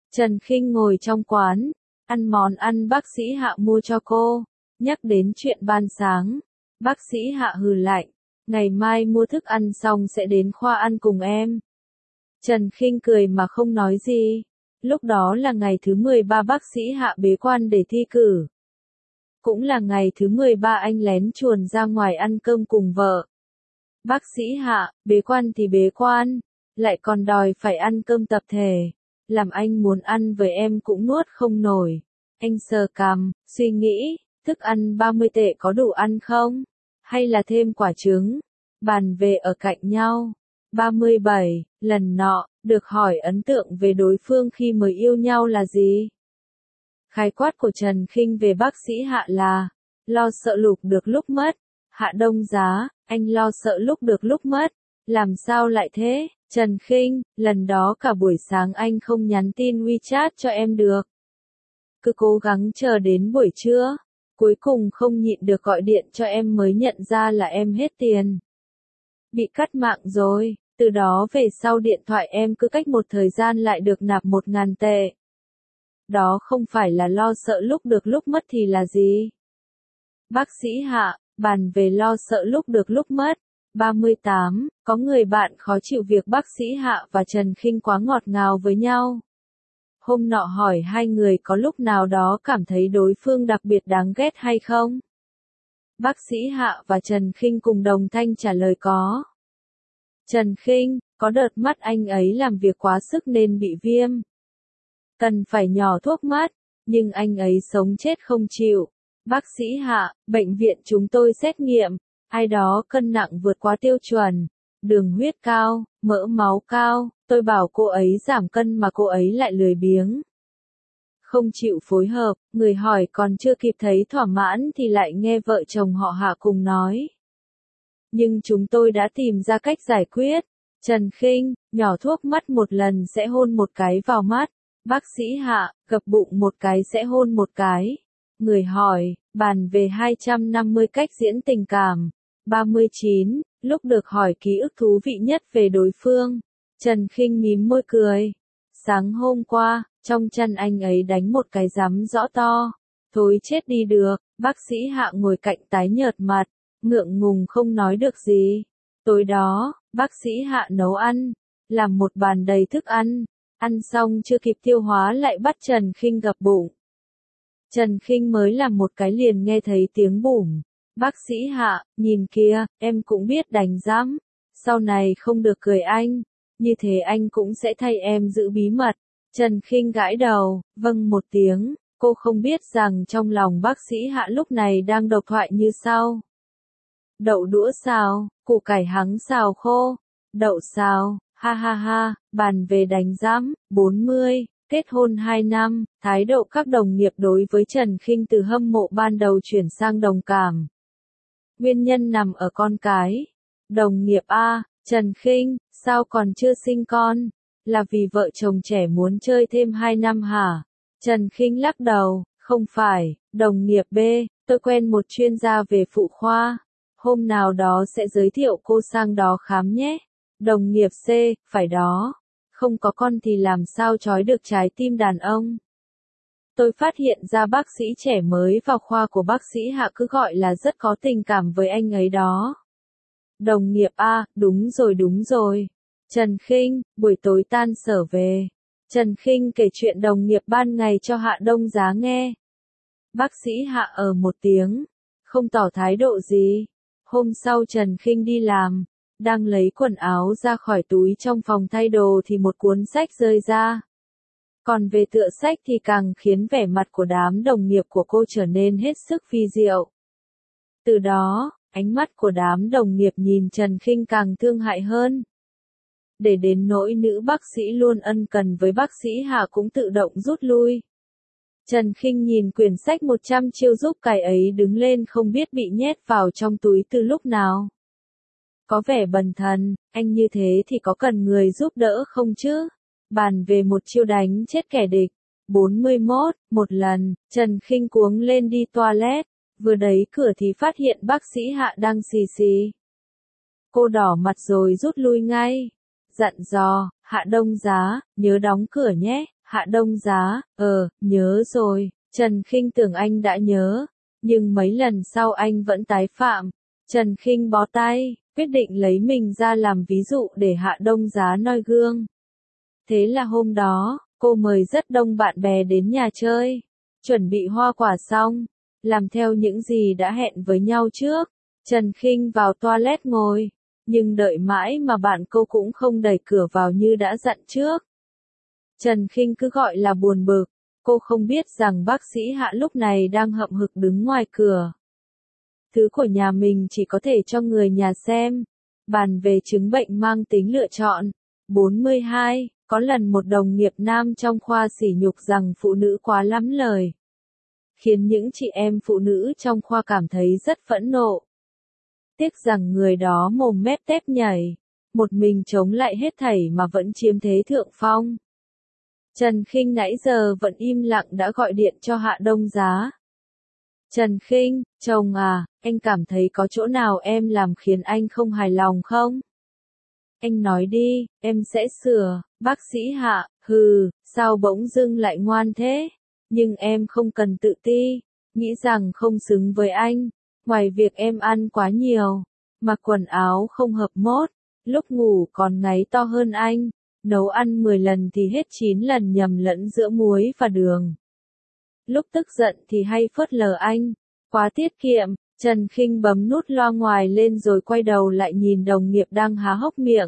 A: Trần Khinh ngồi trong quán, ăn món ăn bác sĩ Hạ mua cho cô. Nhắc đến chuyện ban sáng, bác sĩ Hạ hừ lạnh, ngày mai mua thức ăn xong sẽ đến khoa ăn cùng em. Trần Khinh cười mà không nói gì. Lúc đó là ngày thứ mười ba bác sĩ Hạ bế quan để thi cử. Cũng là ngày thứ mười ba anh lén chuồn ra ngoài ăn cơm cùng vợ. Bác sĩ Hạ, bế quan thì bế quan, lại còn đòi phải ăn cơm tập thể. Làm anh muốn ăn với em cũng nuốt không nổi. Anh sờ cằm, suy nghĩ, thức ăn ba mươi tệ có đủ ăn không? Hay là thêm quả trứng? Bàn về ở cạnh nhau. ba mươi bảy, lần nọ, được hỏi ấn tượng về đối phương khi mới yêu nhau là gì? Khái quát của Trần Khinh về bác sĩ Hạ là, lo sợ lục được lúc mất. Hạ Đông Giá, anh lo sợ lúc được lúc mất. Làm sao lại thế? Trần Khinh, lần đó cả buổi sáng anh không nhắn tin WeChat cho em được. Cứ cố gắng chờ đến buổi trưa, cuối cùng không nhịn được gọi điện cho em mới nhận ra là em hết tiền. Bị cắt mạng rồi, từ đó về sau điện thoại em cứ cách một thời gian lại được nạp một ngàn tệ. Đó không phải là lo sợ lúc được lúc mất thì là gì? Bác sĩ Hạ, bàn về lo sợ lúc được lúc mất. ba mươi tám, có người bạn khó chịu việc bác sĩ Hạ và Trần Khinh quá ngọt ngào với nhau. Hôm nọ hỏi hai người có lúc nào đó cảm thấy đối phương đặc biệt đáng ghét hay không? Bác sĩ Hạ và Trần Khinh cùng đồng thanh trả lời có. Trần Khinh, có đợt mắt anh ấy làm việc quá sức nên bị viêm. Cần phải nhỏ thuốc mắt, nhưng anh ấy sống chết không chịu. Bác sĩ Hạ, bệnh viện chúng tôi xét nghiệm, ai đó cân nặng vượt quá tiêu chuẩn, đường huyết cao, mỡ máu cao, tôi bảo cô ấy giảm cân mà cô ấy lại lười biếng. Không chịu phối hợp, người hỏi còn chưa kịp thấy thỏa mãn thì lại nghe vợ chồng họ Hạ cùng nói. Nhưng chúng tôi đã tìm ra cách giải quyết. Trần Khinh, nhỏ thuốc mắt một lần sẽ hôn một cái vào mắt. Bác sĩ Hạ, gập bụng một cái sẽ hôn một cái. Người hỏi, bàn về hai trăm năm mươi cách diễn tình cảm. ba mươi chín, lúc được hỏi ký ức thú vị nhất về đối phương. Trần Khinh mím môi cười. Sáng hôm qua, trong chân anh ấy đánh một cái rắm rõ to. Thối chết đi được, bác sĩ Hạ ngồi cạnh tái nhợt mặt, ngượng ngùng không nói được gì. Tối đó, bác sĩ Hạ nấu ăn, làm một bàn đầy thức ăn. Ăn xong chưa kịp tiêu hóa lại bắt Trần Khinh gập bụng. Trần Khinh mới làm một cái liền nghe thấy tiếng bùm. Bác sĩ Hạ, nhìn kìa, em cũng biết đánh giám. Sau này không được cười anh. Như thế anh cũng sẽ thay em giữ bí mật. Trần Khinh gãi đầu, vâng một tiếng. Cô không biết rằng trong lòng bác sĩ Hạ lúc này đang độc thoại như sau. Đậu đũa xào, củ cải hắng xào khô. Đậu xào, ha ha ha, bàn về đánh giám. bốn mươi, kết hôn hai năm, thái độ các đồng nghiệp đối với Trần Khinh từ hâm mộ ban đầu chuyển sang đồng cảm. Nguyên nhân nằm ở con cái. Đồng nghiệp A, Trần Khinh, sao còn chưa sinh con? Là vì vợ chồng trẻ muốn chơi thêm hai năm hả? Trần Khinh lắc đầu, không phải. Đồng nghiệp B, tôi quen một chuyên gia về phụ khoa. Hôm nào đó sẽ giới thiệu cô sang đó khám nhé. Đồng nghiệp C, phải đó. Không có con thì làm sao trói được trái tim đàn ông. Tôi phát hiện ra bác sĩ trẻ mới vào khoa của bác sĩ Hạ cứ gọi là rất có tình cảm với anh ấy đó. Đồng nghiệp A, đúng rồi đúng rồi. Trần Khinh, buổi tối tan sở về. Trần Khinh kể chuyện đồng nghiệp ban ngày cho Hạ Đông Giá nghe. Bác sĩ Hạ ở một tiếng, không tỏ thái độ gì. Hôm sau Trần Khinh đi làm, đang lấy quần áo ra khỏi túi trong phòng thay đồ thì một cuốn sách rơi ra. Còn về tựa sách thì càng khiến vẻ mặt của đám đồng nghiệp của cô trở nên hết sức phi diệu. Từ đó, ánh mắt của đám đồng nghiệp nhìn Trần Khinh càng thương hại hơn. Để đến nỗi nữ bác sĩ luôn ân cần với bác sĩ Hạ cũng tự động rút lui. Trần Khinh nhìn quyển sách một trăm chiêu giúp cải ấy đứng lên không biết bị nhét vào trong túi từ lúc nào. Có vẻ bần thần, anh như thế thì có cần người giúp đỡ không chứ? Bàn về một chiêu đánh chết kẻ địch. bốn mươi mốt, một lần, Trần Khinh cuống lên đi toilet, vừa đẩy cửa thì phát hiện bác sĩ Hạ đang xì xì. Cô đỏ mặt rồi rút lui ngay. Dặn dò, Hạ Đông Giá, nhớ đóng cửa nhé. Hạ Đông Giá, ờ, nhớ rồi, Trần Khinh tưởng anh đã nhớ, nhưng mấy lần sau anh vẫn tái phạm. Trần Khinh bó tay, quyết định lấy mình ra làm ví dụ để Hạ Đông Giá noi gương. Thế là hôm đó, cô mời rất đông bạn bè đến nhà chơi, chuẩn bị hoa quả xong, làm theo những gì đã hẹn với nhau trước. Trần Khinh vào toilet ngồi, nhưng đợi mãi mà bạn cô cũng không đẩy cửa vào như đã dặn trước. Trần Khinh cứ gọi là buồn bực, cô không biết rằng bác sĩ Hạ lúc này đang hậm hực đứng ngoài cửa. Thứ của nhà mình chỉ có thể cho người nhà xem. Bàn về chứng bệnh mang tính lựa chọn. bốn mươi hai, có lần một đồng nghiệp nam trong khoa sỉ nhục rằng phụ nữ quá lắm lời, khiến những chị em phụ nữ trong khoa cảm thấy rất phẫn nộ. Tiếc rằng người đó mồm mép tép nhảy, một mình chống lại hết thảy mà vẫn chiếm thế thượng phong. Trần Khinh nãy giờ vẫn im lặng đã gọi điện cho Hạ Đông Giá. Trần Khinh, chồng à, anh cảm thấy có chỗ nào em làm khiến anh không hài lòng không? Anh nói đi, em sẽ sửa. Bác sĩ Hạ, hừ, sao bỗng dưng lại ngoan thế? Nhưng em không cần tự ti, nghĩ rằng không xứng với anh. Ngoài việc em ăn quá nhiều, mặc quần áo không hợp mốt, lúc ngủ còn ngáy to hơn anh, nấu ăn mười lần thì hết chín lần nhầm lẫn giữa muối và đường. Lúc tức giận thì hay phớt lờ anh, quá tiết kiệm. Trần Khinh bấm nút loa ngoài lên rồi quay đầu lại nhìn đồng nghiệp đang há hốc miệng.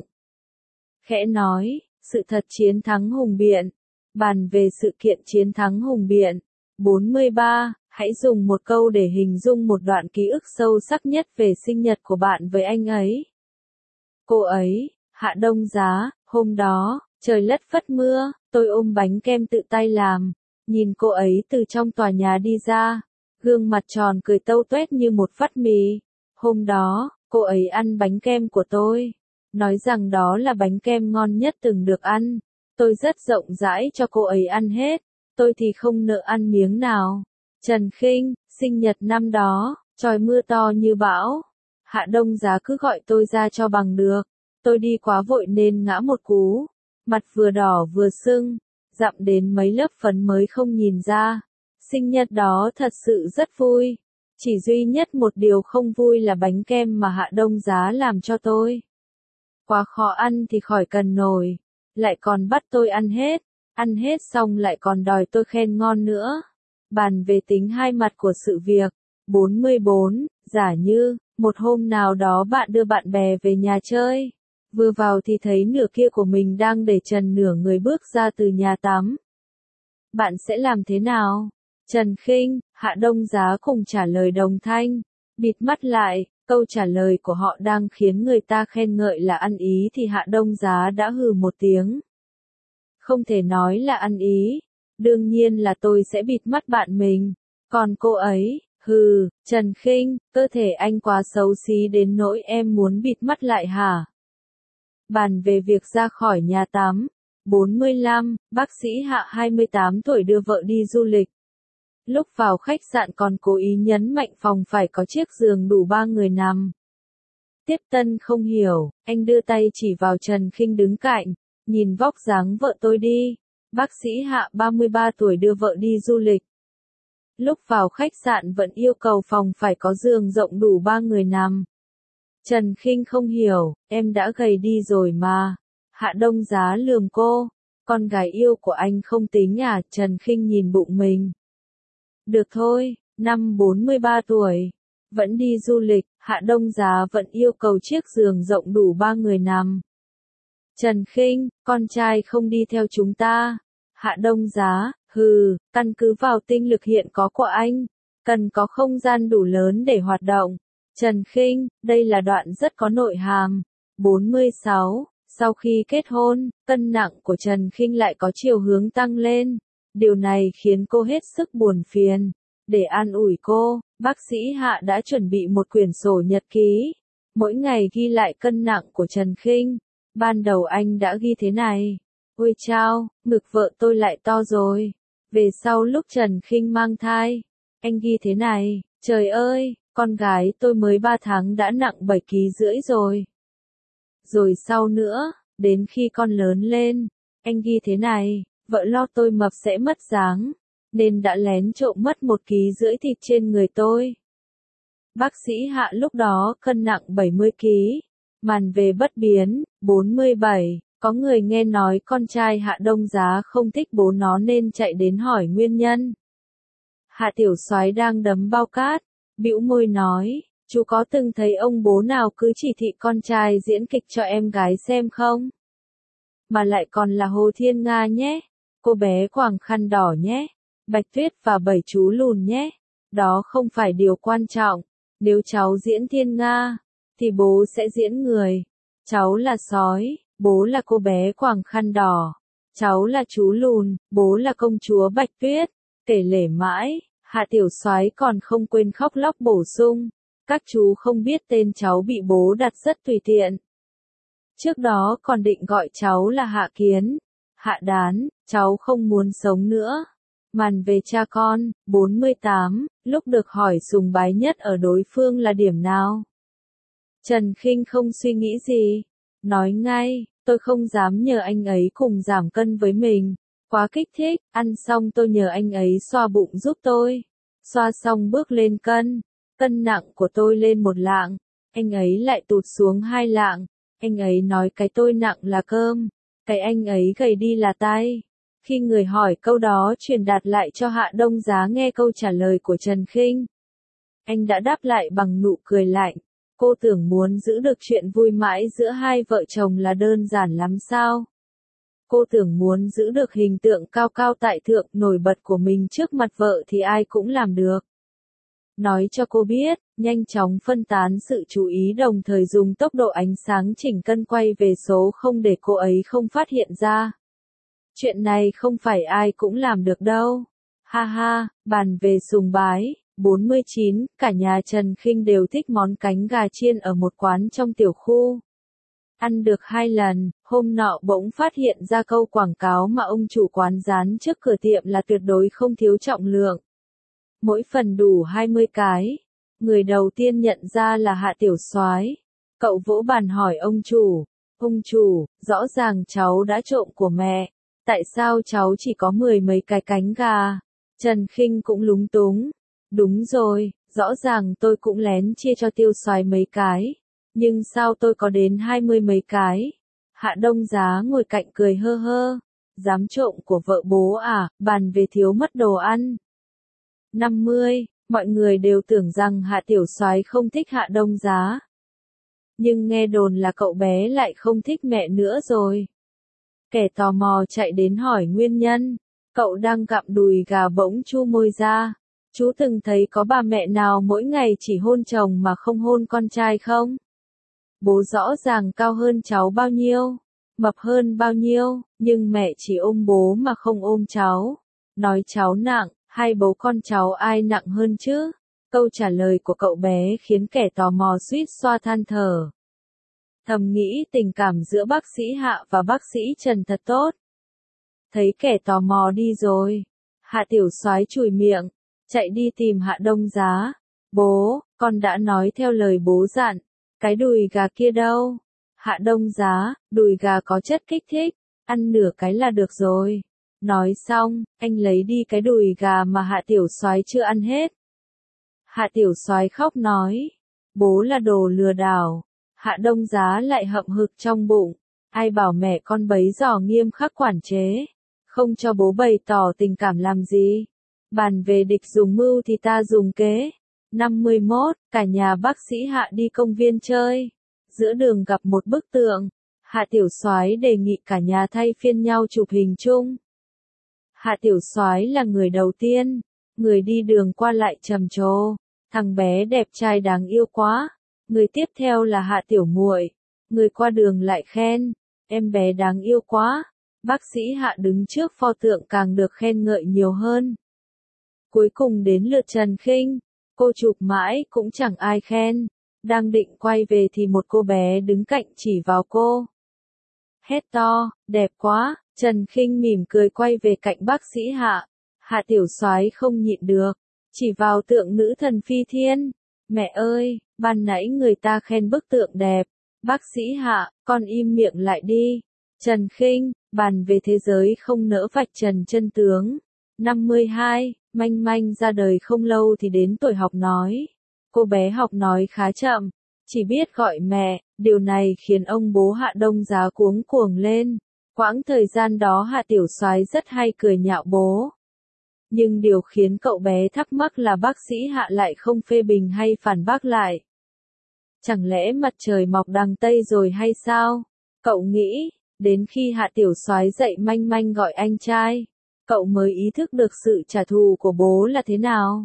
A: Khẽ nói, sự thật chiến thắng hùng biện. Bàn về sự kiện chiến thắng hùng biện. bốn mươi ba, hãy dùng một câu để hình dung một đoạn ký ức sâu sắc nhất về sinh nhật của bạn với anh ấy. Cô ấy, Hạ Đông Giá, hôm đó, trời lất phất mưa, tôi ôm bánh kem tự tay làm, nhìn cô ấy từ trong tòa nhà đi ra, gương mặt tròn cười tâu tuét như một vắt mì. Hôm đó, cô ấy ăn bánh kem của tôi, nói rằng đó là bánh kem ngon nhất từng được ăn. Tôi rất rộng rãi cho cô ấy ăn hết, tôi thì không nỡ ăn miếng nào. Trần Khinh, sinh nhật năm đó, trời mưa to như bão. Hạ Đông Giá cứ gọi tôi ra cho bằng được. Tôi đi quá vội nên ngã một cú, mặt vừa đỏ vừa sưng, dặm đến mấy lớp phấn mới không nhìn ra. Sinh nhật đó thật sự rất vui. Chỉ duy nhất một điều không vui là bánh kem mà Hạ Đông Giá làm cho tôi. Quá khó ăn thì khỏi cần nổi, lại còn bắt tôi ăn hết, ăn hết xong lại còn đòi tôi khen ngon nữa. Bàn về tính hai mặt của sự việc. bốn mươi bốn, giả như, một hôm nào đó bạn đưa bạn bè về nhà chơi, vừa vào thì thấy nửa kia của mình đang để trần nửa người bước ra từ nhà tắm. Bạn sẽ làm thế nào? Trần Khinh, Hạ Đông Giá cùng trả lời đồng thanh, bịt mắt lại, câu trả lời của họ đang khiến người ta khen ngợi là ăn ý thì Hạ Đông Giá đã hừ một tiếng. Không thể nói là ăn ý, đương nhiên là tôi sẽ bịt mắt bạn mình, còn cô ấy, hừ, Trần Khinh, cơ thể anh quá xấu xí đến nỗi em muốn bịt mắt lại hả? Bàn về việc ra khỏi nhà tắm. bốn mươi lăm, bác sĩ Hạ hai mươi tám tuổi đưa vợ đi du lịch. Lúc vào khách sạn còn cố ý nhấn mạnh phòng phải có chiếc giường đủ ba người nằm. Tiếp tân không hiểu, anh đưa tay chỉ vào Trần Khinh đứng cạnh, nhìn vóc dáng vợ tôi đi. Bác sĩ Hạ ba mươi ba tuổi đưa vợ đi du lịch. Lúc vào khách sạn vẫn yêu cầu phòng phải có giường rộng đủ ba người nằm. Trần Khinh không hiểu, em đã gầy đi rồi mà. Hạ Đông Giá lườm cô, con gái yêu của anh không tính à? Trần Khinh nhìn bụng mình. Được thôi, năm bốn mươi ba tuổi, vẫn đi du lịch, Hạ Đông Giá vẫn yêu cầu chiếc giường rộng đủ ba người nằm. Trần Khinh, con trai không đi theo chúng ta. Hạ Đông Giá, hừ, căn cứ vào tinh lực hiện có của anh, cần có không gian đủ lớn để hoạt động. Trần Khinh, đây là đoạn rất có nội hàm. bốn mươi sáu, sau khi kết hôn, cân nặng của Trần Khinh lại có chiều hướng tăng lên. Điều này khiến cô hết sức buồn phiền. Để an ủi cô, bác sĩ Hạ đã chuẩn bị một quyển sổ nhật ký, mỗi ngày ghi lại cân nặng của Trần Khinh. Ban đầu anh đã ghi thế này: ôi chao, ngực vợ tôi lại to rồi. Về sau lúc Trần Khinh mang thai, anh ghi thế này: trời ơi, con gái tôi mới ba tháng đã nặng bảy ký rưỡi rồi. Rồi sau nữa, đến khi con lớn lên, anh ghi thế này: Vợ lo tôi mập sẽ mất dáng, nên đã lén trộm mất một ký rưỡi thịt trên người tôi. Bác sĩ Hạ lúc đó cân nặng bảy mươi ki lô gam, màn về bất biến, bốn mươi bảy, có người nghe nói con trai Hạ Đông Giá không thích bố nó nên chạy đến hỏi nguyên nhân. Hạ Tiểu Soái đang đấm bao cát, bĩu môi nói, chú có từng thấy ông bố nào cứ chỉ thị con trai diễn kịch cho em gái xem không? Mà lại còn là Hồ Thiên Nga nhé, cô bé quàng khăn đỏ nhé, Bạch Tuyết và bảy chú lùn nhé, đó không phải điều quan trọng, nếu cháu diễn Thiên Nga, thì bố sẽ diễn người, cháu là sói, bố là cô bé quàng khăn đỏ, cháu là chú lùn, bố là công chúa Bạch Tuyết, kể lể mãi, Hạ Tiểu Soái còn không quên khóc lóc bổ sung, các chú không biết tên cháu bị bố đặt rất tùy tiện. Trước đó còn định gọi cháu là Hạ Kiến, Hạ Đán, cháu không muốn sống nữa. Màn về cha con, bốn mươi tám, lúc được hỏi sùng bái nhất ở đối phương là điểm nào? Trần Khinh không suy nghĩ gì, nói ngay, tôi không dám nhờ anh ấy cùng giảm cân với mình, quá kích thích, ăn xong tôi nhờ anh ấy xoa bụng giúp tôi, xoa xong bước lên cân, cân nặng của tôi lên một lạng, anh ấy lại tụt xuống hai lạng, anh ấy nói cái tôi nặng là cơm, cái anh ấy gầy đi là tay. Khi người hỏi câu đó truyền đạt lại cho Hạ Đông Giá nghe câu trả lời của Trần Khinh, anh đã đáp lại bằng nụ cười lạnh, cô tưởng muốn giữ được chuyện vui mãi giữa hai vợ chồng là đơn giản lắm sao? Cô tưởng muốn giữ được hình tượng cao cao tại thượng nổi bật của mình trước mặt vợ thì ai cũng làm được. Nói cho cô biết, nhanh chóng phân tán sự chú ý đồng thời dùng tốc độ ánh sáng chỉnh cân quay về số không để cô ấy không phát hiện ra. Chuyện này không phải ai cũng làm được đâu. Ha ha, bàn về sùng bái, bốn mươi chín, cả nhà Trần Khinh đều thích món cánh gà chiên ở một quán trong tiểu khu. Ăn được hai lần, hôm nọ bỗng phát hiện ra câu quảng cáo mà ông chủ quán dán trước cửa tiệm là tuyệt đối không thiếu trọng lượng. Mỗi phần đủ hai mươi cái. Người đầu tiên nhận ra là Hạ Tiểu Soái. Cậu vỗ bàn hỏi ông chủ, ông chủ, rõ ràng cháu đã trộm của mẹ. Tại sao cháu chỉ có mười mấy cái cánh gà? Trần Khinh cũng lúng túng. Đúng rồi, rõ ràng tôi cũng lén chia cho Tiêu Soái mấy cái. Nhưng sao tôi có đến hai mươi mấy cái? Hạ Đông Giá ngồi cạnh cười hơ hơ. Dám trộm của vợ bố à, bàn về thiếu mất đồ ăn. năm mươi, mọi người đều tưởng rằng Hạ Tiểu Soái không thích Hạ Đông Giá. Nhưng nghe đồn là cậu bé lại không thích mẹ nữa rồi. Kẻ tò mò chạy đến hỏi nguyên nhân, cậu đang gặm đùi gà bỗng chu môi ra. Chú từng thấy có bà mẹ nào mỗi ngày chỉ hôn chồng mà không hôn con trai không? Bố rõ ràng cao hơn cháu bao nhiêu, mập hơn bao nhiêu, nhưng mẹ chỉ ôm bố mà không ôm cháu. Nói cháu nặng, hai bố con cháu ai nặng hơn chứ? Câu trả lời của cậu bé khiến kẻ tò mò suýt xoa than thở. Thầm nghĩ tình cảm giữa bác sĩ Hạ và bác sĩ Trần thật tốt. Thấy kẻ tò mò đi rồi, Hạ Tiểu Soái chùi miệng, chạy đi tìm Hạ Đông Giá. Bố, con đã nói theo lời bố dặn, cái đùi gà kia đâu? Hạ Đông Giá, đùi gà có chất kích thích, ăn nửa cái là được rồi. Nói xong, anh lấy đi cái đùi gà mà Hạ Tiểu Soái chưa ăn hết. Hạ Tiểu Soái khóc nói, bố là đồ lừa đảo. Hạ Đông Giá lại hậm hực trong bụng, ai bảo mẹ con bấy giờ nghiêm khắc quản chế, không cho bố bày tỏ tình cảm làm gì. Bàn về địch dùng mưu thì ta dùng kế. năm mươi mốt, cả nhà bác sĩ Hạ đi công viên chơi. Giữa đường gặp một bức tượng, Hạ Tiểu Soái đề nghị cả nhà thay phiên nhau chụp hình chung. Hạ Tiểu Soái là người đầu tiên, người đi đường qua lại trầm trồ, thằng bé đẹp trai đáng yêu quá. Người tiếp theo là Hạ Tiểu Muội, người qua đường lại khen, em bé đáng yêu quá. Bác sĩ Hạ đứng trước pho tượng càng được khen ngợi nhiều hơn. Cuối cùng đến lượt Trần Khinh, cô chụp mãi cũng chẳng ai khen, đang định quay về thì một cô bé đứng cạnh chỉ vào cô. Hét to, đẹp quá, Trần Khinh mỉm cười quay về cạnh bác sĩ Hạ. Hạ Tiểu Soái không nhịn được, chỉ vào tượng nữ thần phi thiên. Mẹ ơi, ban nãy người ta khen bức tượng đẹp. Bác sĩ Hạ, con im miệng lại đi. Trần Khinh, bàn về thế giới không nỡ vạch trần chân tướng. năm mươi hai, Manh Manh ra đời không lâu thì đến tuổi học nói. Cô bé học nói khá chậm, chỉ biết gọi mẹ, điều này khiến ông bố Hạ Đông Giá cuống cuồng lên. Quãng thời gian đó Hạ Tiểu Soái rất hay cười nhạo bố. Nhưng điều khiến cậu bé thắc mắc là bác sĩ Hạ lại không phê bình hay phản bác lại. Chẳng lẽ mặt trời mọc đằng Tây rồi hay sao? Cậu nghĩ, đến khi Hạ Tiểu Soái dạy Manh Manh gọi anh trai, cậu mới ý thức được sự trả thù của bố là thế nào.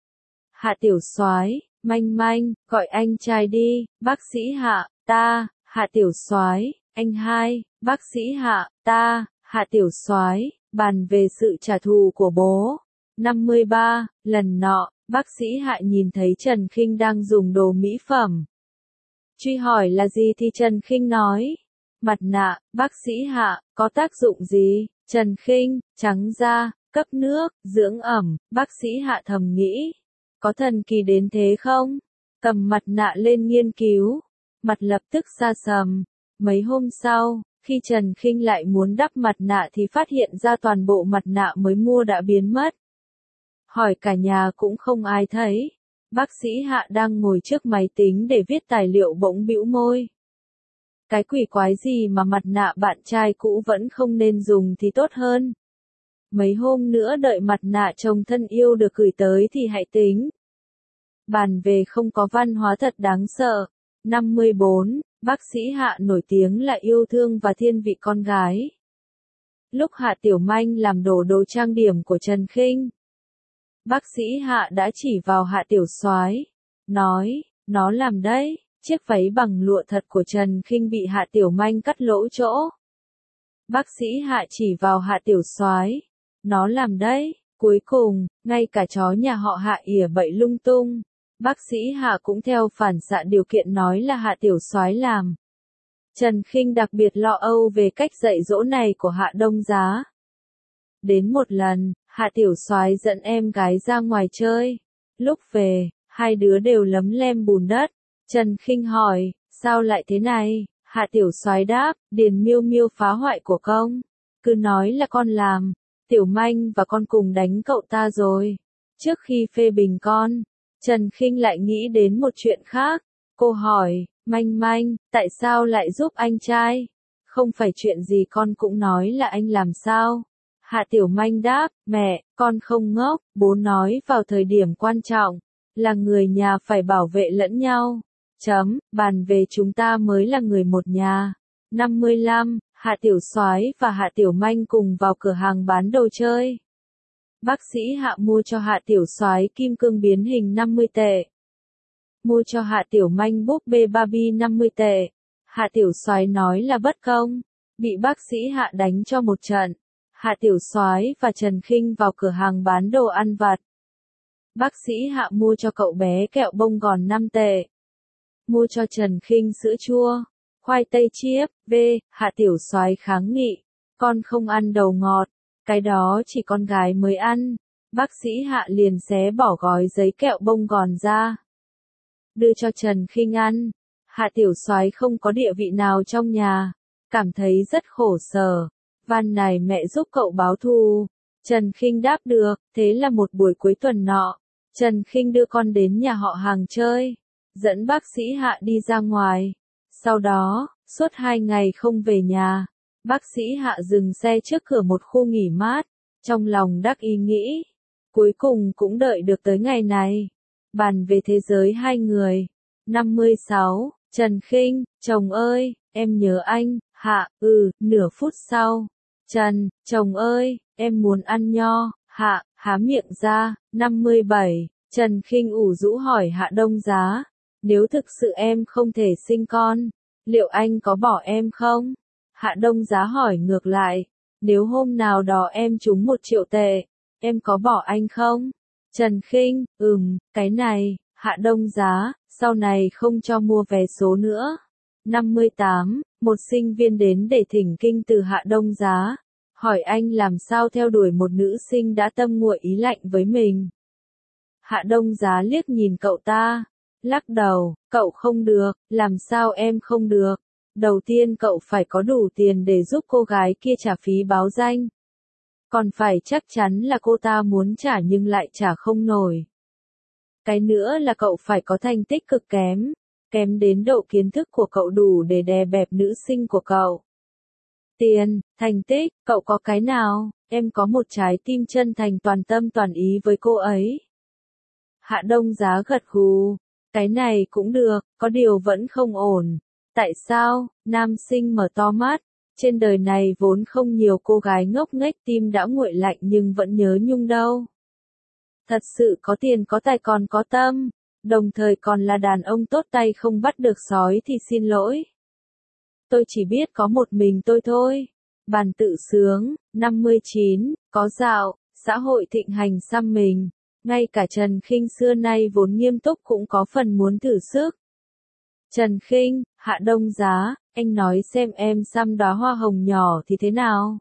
A: Hạ Tiểu Soái, Manh Manh, gọi anh trai đi, bác sĩ Hạ, ta, Hạ Tiểu Soái, anh hai, bác sĩ Hạ, ta, Hạ Tiểu Soái, bàn về sự trả thù của bố. năm mươi ba, lần nọ, bác sĩ Hạ nhìn thấy Trần Khinh đang dùng đồ mỹ phẩm. Truy hỏi là gì thì Trần Khinh nói, mặt nạ, bác sĩ Hạ, có tác dụng gì? Trần Khinh, trắng da, cấp nước, dưỡng ẩm, bác sĩ Hạ thầm nghĩ. Có thần kỳ đến thế không? Cầm mặt nạ lên nghiên cứu. Mặt lập tức sa sầm. Mấy hôm sau, khi Trần Khinh lại muốn đắp mặt nạ thì phát hiện ra toàn bộ mặt nạ mới mua đã biến mất. Hỏi cả nhà cũng không ai thấy. Bác sĩ Hạ đang ngồi trước máy tính để viết tài liệu bỗng bĩu môi. Cái quỷ quái gì mà mặt nạ bạn trai cũ vẫn không nên dùng thì tốt hơn. Mấy hôm nữa đợi mặt nạ chồng thân yêu được gửi tới thì hãy tính. Bàn về không có văn hóa thật đáng sợ. năm mươi bốn, bác sĩ Hạ nổi tiếng là yêu thương và thiên vị con gái. Lúc Hạ Tiểu Manh làm đồ đồ trang điểm của Trần Khinh, bác sĩ Hạ đã chỉ vào Hạ Tiểu Soái, nói, nó làm đấy, chiếc váy bằng lụa thật của Trần Khinh bị Hạ Tiểu Manh cắt lỗ chỗ. Bác sĩ Hạ chỉ vào Hạ Tiểu Soái, nó làm đấy, cuối cùng, ngay cả chó nhà họ Hạ ỉa bậy lung tung. Bác sĩ Hạ cũng theo phản xạ điều kiện nói là Hạ Tiểu Soái làm. Trần Khinh đặc biệt lo âu về cách dạy dỗ này của Hạ Đông Giá. Đến một lần, Hạ Tiểu Soái dẫn em gái ra ngoài chơi. Lúc về, hai đứa đều lấm lem bùn đất. Trần Khinh hỏi, sao lại thế này? Hạ Tiểu Soái đáp, Điền Miêu Miêu phá hoại của công. Cứ nói là con làm. Tiểu Manh và con cùng đánh cậu ta rồi. Trước khi phê bình con, Trần Khinh lại nghĩ đến một chuyện khác. Cô hỏi, Manh Manh, tại sao lại giúp anh trai? Không phải chuyện gì con cũng nói là anh làm sao? Hạ Tiểu Manh đáp, mẹ, con không ngốc, bố nói vào thời điểm quan trọng, là người nhà phải bảo vệ lẫn nhau. Chấm, bàn về chúng ta mới là người một nhà. năm mươi lăm, Hạ Tiểu Soái và Hạ Tiểu Manh cùng vào cửa hàng bán đồ chơi. Bác sĩ Hạ mua cho Hạ Tiểu Soái kim cương biến hình năm mươi tệ. Mua cho Hạ Tiểu Manh búp bê Barbie năm mươi tệ. Hạ Tiểu Soái nói là bất công, bị bác sĩ Hạ đánh cho một trận. Hạ Tiểu Soái và Trần Khinh vào cửa hàng bán đồ ăn vặt. Bác sĩ Hạ mua cho cậu bé kẹo bông gòn năm tệ. Mua cho Trần Khinh sữa chua, khoai tây chiết, v. Hạ Tiểu Soái kháng nghị, con không ăn đầu ngọt, cái đó chỉ con gái mới ăn. Bác sĩ Hạ liền xé bỏ gói giấy kẹo bông gòn ra, đưa cho Trần Khinh ăn. Hạ Tiểu Soái không có địa vị nào trong nhà, cảm thấy rất khổ sở. Van này mẹ giúp cậu báo thù. Trần Khinh đáp được. Thế là một buổi cuối tuần nọ, Trần Khinh đưa con đến nhà họ hàng chơi, dẫn bác sĩ Hạ đi ra ngoài. Sau đó, suốt hai ngày không về nhà, bác sĩ Hạ dừng xe trước cửa một khu nghỉ mát, trong lòng đắc ý nghĩ, cuối cùng cũng đợi được tới ngày này. Bàn về thế giới hai người. năm mươi sáu, Trần Khinh, chồng ơi, em nhớ anh. Hạ, ừ, nửa phút sau. Trần, chồng ơi, em muốn ăn nho. Hạ, há miệng ra. năm mươi bảy, Trần Khinh ủ rũ hỏi Hạ Đông Giá, nếu thực sự em không thể sinh con, liệu anh có bỏ em không? Hạ Đông Giá hỏi ngược lại, nếu hôm nào đó em trúng một triệu tệ, em có bỏ anh không? Trần Khinh, ừm, cái này. Hạ Đông Giá, sau này không cho mua vé số nữa. năm mươi tám, một sinh viên đến để thỉnh kinh từ Hạ Đông Giá, hỏi anh làm sao theo đuổi một nữ sinh đã tâm nguội ý lạnh với mình. Hạ Đông Giá liếc nhìn cậu ta, lắc đầu, cậu không được, làm sao em không được? Đầu tiên cậu phải có đủ tiền để giúp cô gái kia trả phí báo danh. Còn phải chắc chắn là cô ta muốn trả nhưng lại trả không nổi. Cái nữa là cậu phải có thành tích cực kém, kém đến độ kiến thức của cậu đủ để đè bẹp nữ sinh của cậu. Tiền, thành tích, cậu có cái nào? Em có một trái tim chân thành toàn tâm toàn ý với cô ấy. Hạ Đông Giá gật gù. Cái này cũng được, có điều vẫn không ổn. Tại sao? Nam sinh mở to mắt. Trên đời này vốn không nhiều cô gái ngốc nghếch tim đã nguội lạnh nhưng vẫn nhớ nhung đâu. Thật sự có tiền có tài còn có tâm, đồng thời còn là đàn ông tốt tay không bắt được sói thì xin lỗi. Tôi chỉ biết có một mình tôi thôi. Bàn tự sướng, năm mươi chín, có dạo, xã hội thịnh hành xăm mình. Ngay cả Trần Khinh xưa nay vốn nghiêm túc cũng có phần muốn thử sức. Trần Khinh, Hạ Đông Giá, anh nói xem em xăm đóa hoa hồng nhỏ thì thế nào?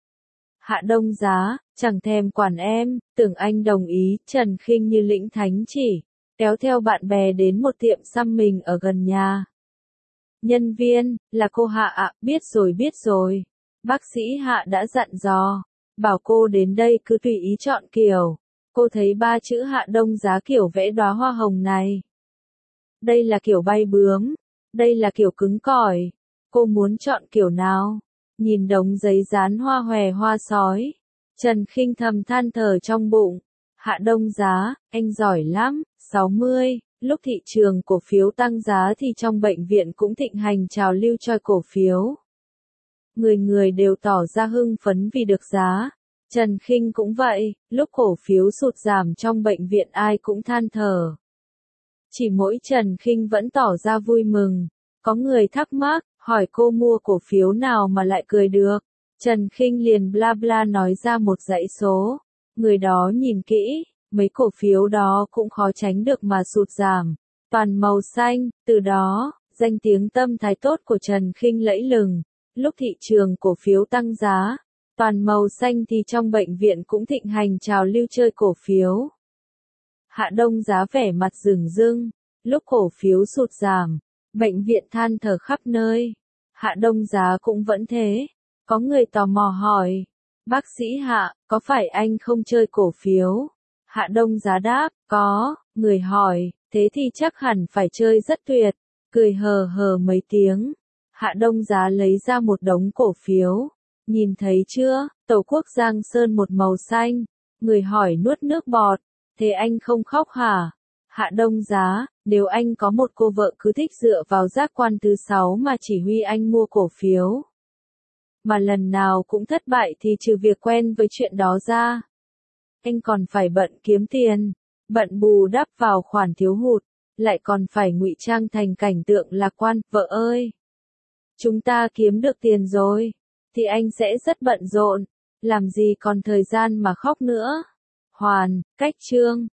A: Hạ Đông Giá, chẳng thèm quản em, tưởng anh đồng ý. Trần Khinh như lĩnh thánh chỉ, kéo theo bạn bè đến một tiệm xăm mình ở gần nhà. Nhân viên, là cô Hạ ạ, biết rồi biết rồi. Bác sĩ Hạ đã dặn dò, bảo cô đến đây cứ tùy ý chọn kiểu. Cô thấy ba chữ Hạ Đông Giá kiểu vẽ đóa hoa hồng này. Đây là kiểu bay bướm, đây là kiểu cứng cỏi. Cô muốn chọn kiểu nào? Nhìn đống giấy dán hoa hòe hoa sói, Trần Khinh thầm than thở trong bụng. Hạ Đông Giá, anh giỏi lắm. sáu mươi, lúc thị trường cổ phiếu tăng giá thì trong bệnh viện cũng thịnh hành trào lưu choi cổ phiếu. Người người đều tỏ ra hưng phấn vì được giá. Trần Khinh cũng vậy, lúc cổ phiếu sụt giảm trong bệnh viện ai cũng than thở. Chỉ mỗi Trần Khinh vẫn tỏ ra vui mừng. Có người thắc mắc, hỏi cô mua cổ phiếu nào mà lại cười được. Trần Khinh liền bla bla nói ra một dãy số. Người đó nhìn kỹ, mấy cổ phiếu đó cũng khó tránh được mà sụt giảm. Toàn màu xanh, từ đó, danh tiếng tâm thái tốt của Trần Khinh lẫy lừng. Lúc thị trường cổ phiếu tăng giá, toàn màu xanh thì trong bệnh viện cũng thịnh hành trào lưu chơi cổ phiếu. Hạ Đông Giá vẻ mặt rừng rưng, lúc cổ phiếu sụt giảm, bệnh viện than thở khắp nơi. Hạ Đông Giá cũng vẫn thế. Có người tò mò hỏi, bác sĩ Hạ, có phải anh không chơi cổ phiếu? Hạ Đông Giá đáp, có. Người hỏi, thế thì chắc hẳn phải chơi rất tuyệt. Cười hờ hờ mấy tiếng. Hạ Đông Giá lấy ra một đống cổ phiếu. Nhìn thấy chưa, Tổ quốc Giang Sơn một màu xanh. Người hỏi nuốt nước bọt. Thế anh không khóc hả? Hạ Đông Giá, nếu anh có một cô vợ cứ thích dựa vào giác quan thứ sáu mà chỉ huy anh mua cổ phiếu, mà lần nào cũng thất bại thì trừ việc quen với chuyện đó ra, anh còn phải bận kiếm tiền, bận bù đắp vào khoản thiếu hụt, lại còn phải ngụy trang thành cảnh tượng lạc quan. Vợ ơi, chúng ta kiếm được tiền rồi, thì anh sẽ rất bận rộn, làm gì còn thời gian mà khóc nữa. Hoàn, cách chương